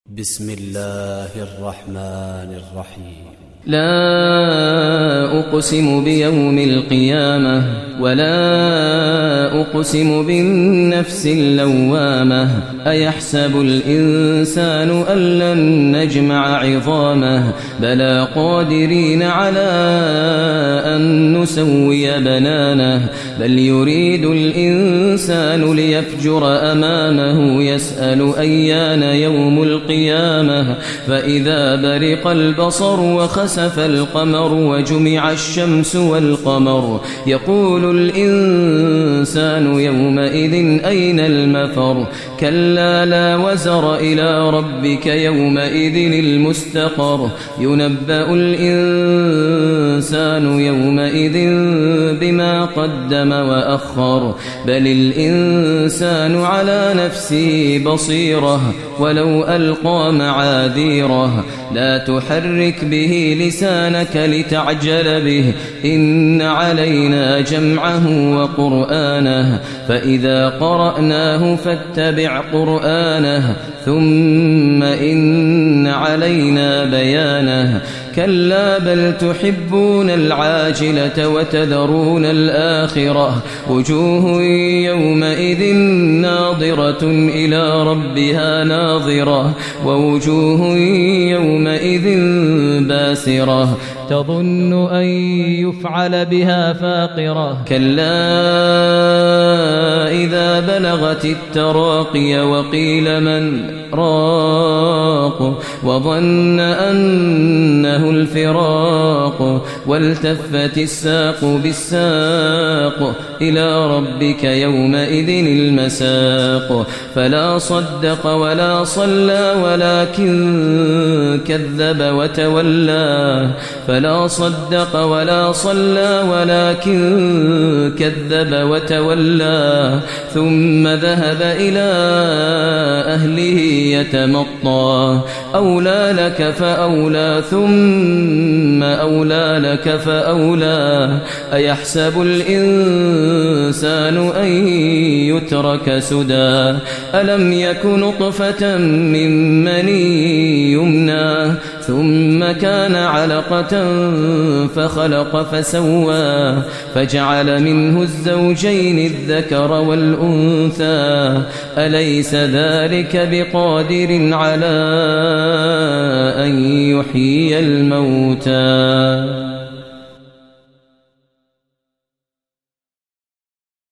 بسم الله الرحمن الرحيم. لا أقسم بيوم القيامة ولا أقسم بالنفس اللوامة أيحسب الإنسان أن لن نجمع عظامه بلى قادرين على أن نسوي بنانه بل يريد الإنسان ليفجر أمامه يسأل أيان يوم القيامة فإذا برق البصر وخسف القمر وجمع الشمس والقمر يقول الإنسان يومئذ أين المفر كلا لا وزر إلى ربك يومئذ المستقر ينبأ الإنسان يومئذ بما قدم وأخر بل الإنسان على نفسه بصيرة ولو ألقى معاذيره لا تحرك به لسانك لتعجل به إن علينا جمعه وقرآنه فإذا قرأناه فاتبع قرآنه ثم إن علينا بيانه كلا بل تحبون العاجلة وتذرون الآخرة وجوه يومئذ ناظرة إلى ربها ناظرة ووجوه يومئذ باسرة تظن أن يفعل بها فاقرة كلا إذا بلغت التراقي وقيل من راق وظن أنه الفراق والتفت الساق بالساق إلى ربك يومئذ المساق فلا صدق ولا صلى ولكن كذب وتولى فلا صدق ولا صلى ولكن كذب وتولى ثم ذهب إلى أهله يتمطى أولى لك فأولى ثم أولى لك فأولى أيحسب الإنسان أن يترك سدى ألم يك نطفة من مني يمنى ثم كان علقة فخلق فسوى فجعل منه الزوجين الذكر والأنثى أليس ذلك بقادر على أن يحيي الموتى